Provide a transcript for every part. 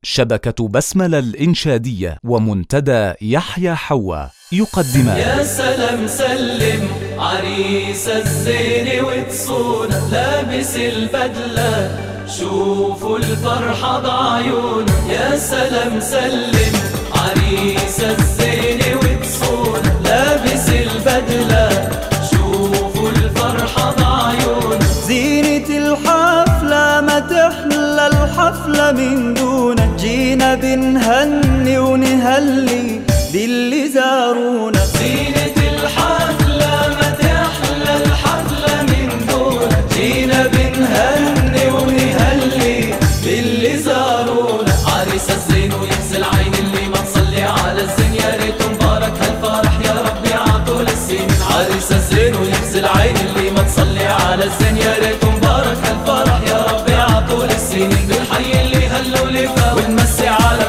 شبكة بسملة الإنشادية ومنتدى يحيى حوا يقدمان. يا سلام سلم عريس الزين وتصونه، لابس البدلة شوفوا الفرحة بعيونه. يا سلام سلم عريس الزين وتصونه، لابس البدلة شوفوا الفرحة بعيونه. زينة الحفلة ما تحلى الحفلة من دونك، جينا بنهني ونهلي باللي زارونا. زينة الحفلة ما تحلى الحفلة من دونك، جينا بنهني ونهلي باللي زارونا. عريس الزين ويغسل عين اللي ما تصلي على الزين، يا ريت مبارك هالفرح يا ربي عطول السنين. عريس الزين ويغسل عين اللي ما تصلي على الزين، يا ريت مبارك هالفرح يا ربي عطول السنين. بالحي اللي هلوا لفا ونمسي على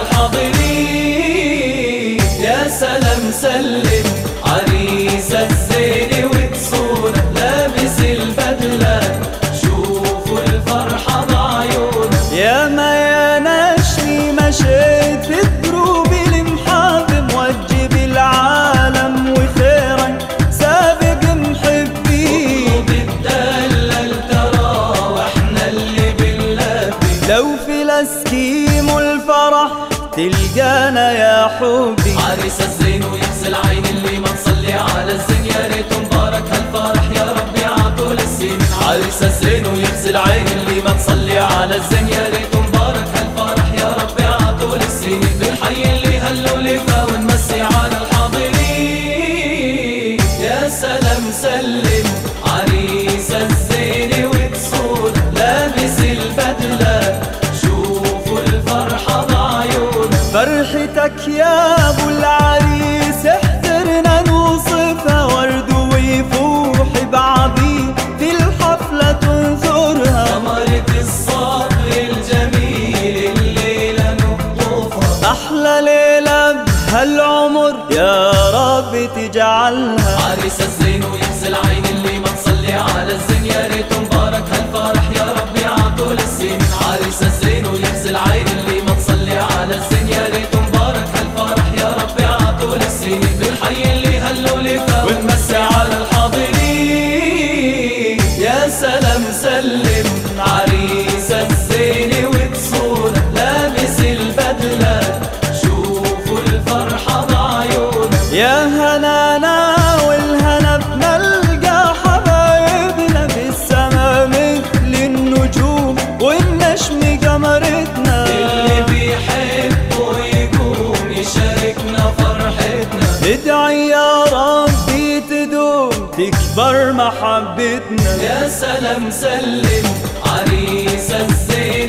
الحاضرين. يا سلام سلم عريس الزين وتصونه، لابس البدلة شوفوا الفرحة بعيونه. يا ما يا نشري مشيت في الدروب المحاذ، موجب العالم وخيرا سابق محبي. اطلب الدلل ترى واحنا اللي بنلبي، لو في الاسكيم والفرح تلقانا يا حبي. عريس الزين ويغسل عين اللي ما تصلي على الزين، يا ريت مبارك هالفرح يا ربي عطول السنين. عريس الزين ويغسل عين اللي ما تصلي على الزين، يا ريت مبارك هالفرح يا ربي عطول السنين. بالحي اللي هلوا لفا ونمسي على الحاضرين. يا سلام سلم عريس الزين وتصونه، لابس البدلة شوفوا الفرحة بعيونه. فرحتك يا ابو العريس احذرنا نوصفها، ورد ويفوح بعبيد في الحفلة تنثرها. ثمرة الصبر الجميل الليلة نقطفها، احلى ليلة بهالعمر يا رب تجعلها. عريس الزين ويغسل عين اللي ما تصلي على الزين، يا ريت مبارك هالفرح يا ربي عطول السنين. عريس الزين ويغسل عين اللي ما تصلي على الزين، يا ريت مبارك هالفرح يا ربي عطول السنين. بالحي اللي هلوا لفا ونمسي على الحاضرين. يا سلام سلم عريس الزين وتصونه، لابس البدلة شوفوا الفرحة بعيونه. يا هنانا والهنا بنلقى حبايبنا بالسما مثل النجوم والنجم قمرتنا. اللي بيحبوا يقوم يشاركنا فرحتنا، ادعي يا ربي تدوم تكبر محبتنا. يا سلام سلم عريس الزين